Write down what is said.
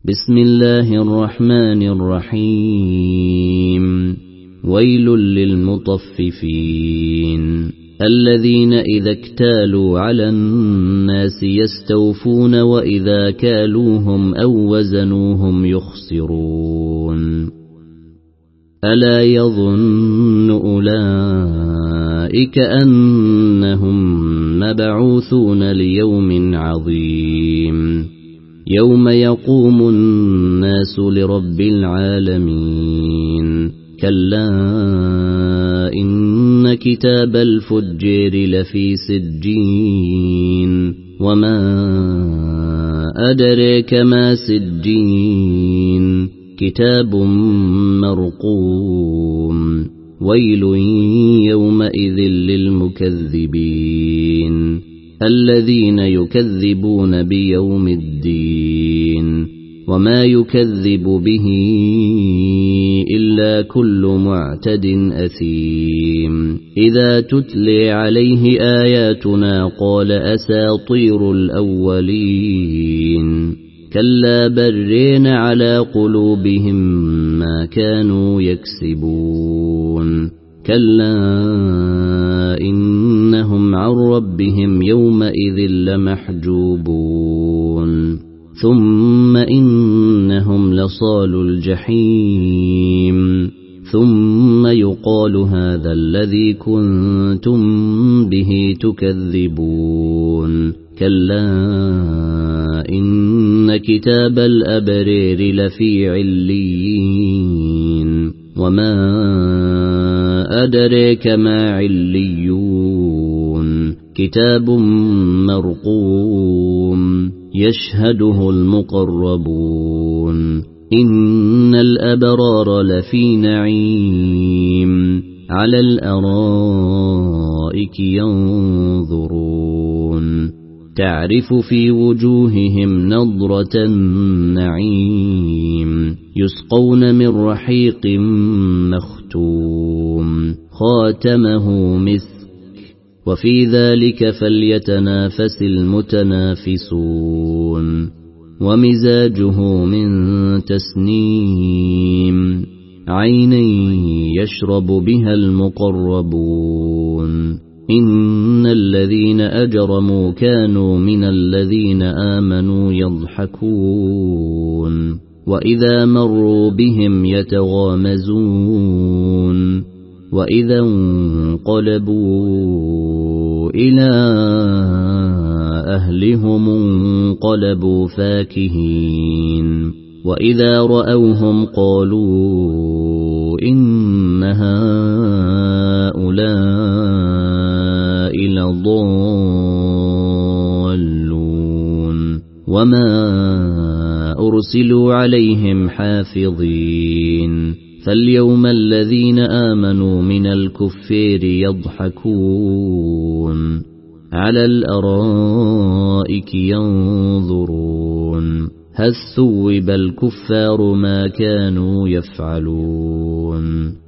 بسم الله الرحمن الرحيم ويل للمطففين الذين إذا اكتالوا على الناس يستوفون وإذا كالوهم أو وزنوهم يخسرون ألا يظن أولئك أنهم مبعوثون ليوم عظيم يوم يقوم الناس لرب العالمين كلا إن كتاب الفجار لفي سجين وما أدريك ما سجين كتاب مرقوم ويل يومئذ للمكذبين الذين يكذبون بيوم الدين وما يكذب به إلا كل معتد أثيم إذا تتلي عليه آياتنا قال أساطير الأولين كلا برين على قلوبهم ما كانوا يكسبون كلا إنهم عن ربهم يومئذ لمحجوبون ثم إنهم لصالو الجحيم ثم يقال هذا الذي كنتم به تكذبون كلا إن كتاب الأبرار لفي عليين وما أدريك ما عليون كتاب مرقوم يشهده المقربون إن الأبرار لفي نعيم على الأرائك ينظرون تعرف في وجوههم نضرة النعيم يسقون من رحيق مختوم خاتمه مسك وفي ذلك فليتنافس المتنافسون ومزاجه من تسنيم عينا يشرب بها المقربون إن الذين أجرموا كانوا من الذين آمنوا يضحكون وإذا مروا بهم يتغامزون وإذا انقلبوا إلى أهلهم انقلبوا فاكهين وإذا رأوهم قالوا إن هؤلاء لضالون وما أرسلوا عليهم حافظين فاليوم الذين آمنوا من الكفار يضحكون على الأرائك ينظرون هل ثوب الكفار ما كانوا يفعلون